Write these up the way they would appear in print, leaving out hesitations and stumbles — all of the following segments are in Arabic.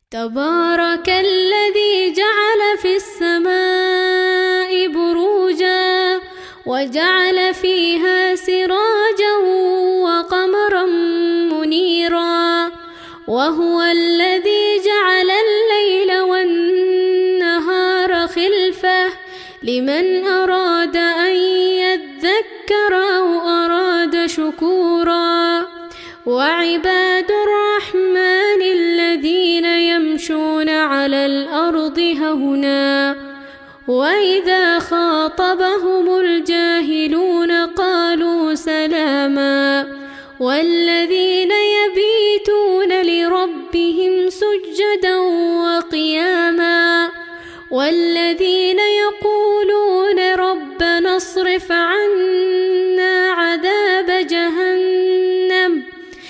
تبارك الذي جعل في السماء بروجا وجعل فيها سراجا وقمرا منيرا، وهو الذي جعل الليل والنهار خلفة لمن أراد أن يذكر أو أراد شكورا. وعباد الرحمن الذين يمشون على الأرض هونا وإذا خاطبهم الجاهلون قالوا سلاما، والذين يبيتون لربهم سجدا وقياما، والذين يقولون ربنا اصرف عنا عذاب جهنم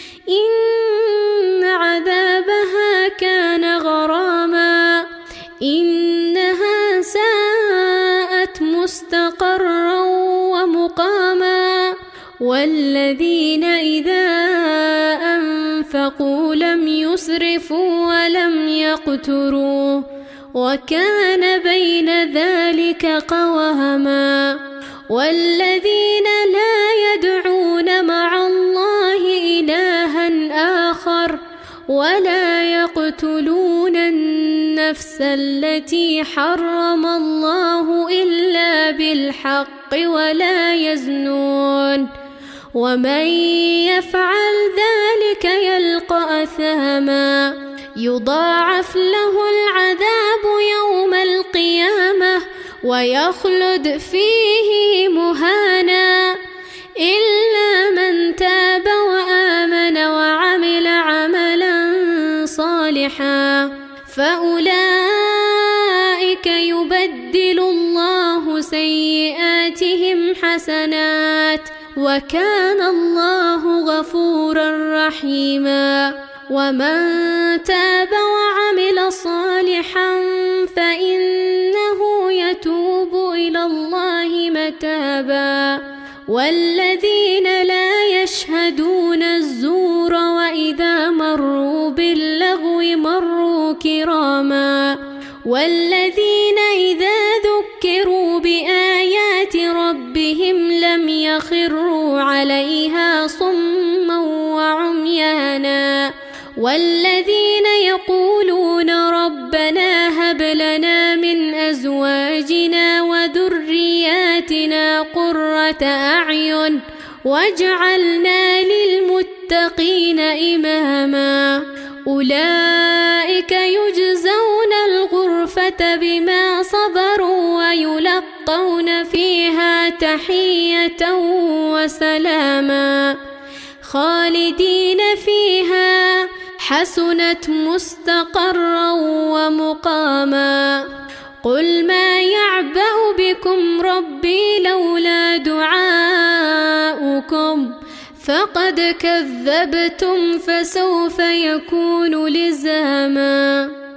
إن عذابها كان غراما إنها ساءت مستقرا ومقاما. والذين إذا أنفقوا لم يسرفوا ولم يقتروا وكان بين ذلك قواما. والذين لا يدعون مع الله إلها آخر ولا يقتلون النفس التي حرم الله إلا بالحق ولا يزنون، ومن يفعل ذلك يلقى أثاما يضاعف له العذاب يوم القيامة ويخلد فيه مهانا إلا من تاب وآمن وعمل عملا صالحا فأولئك يبدل الله سيئاتهم حسنات وكان الله غفورا رحيما. ومن تاب وعمل صالحا فإنه يتوب إلى الله متابا. والذين لا يشهدون الزور وإذا مروا باللغو مروا كراما. والذين إذا ذكروا بآيات ربهم لم يخروا عليها صما وعميانا. والذين يقولون ربنا هب لنا من أزواجنا وذرياتنا قرة أعين واجعلنا للمتقين إماما. أولئك يجزون الغرفة بما صبروا ويلقون فيها تحية وسلاما خالدين فيها حسنت مستقرا ومقاما. قل ما يعبأ بكم ربي لولا دعاؤكم فقد كذبتم فسوف يكون لزاما.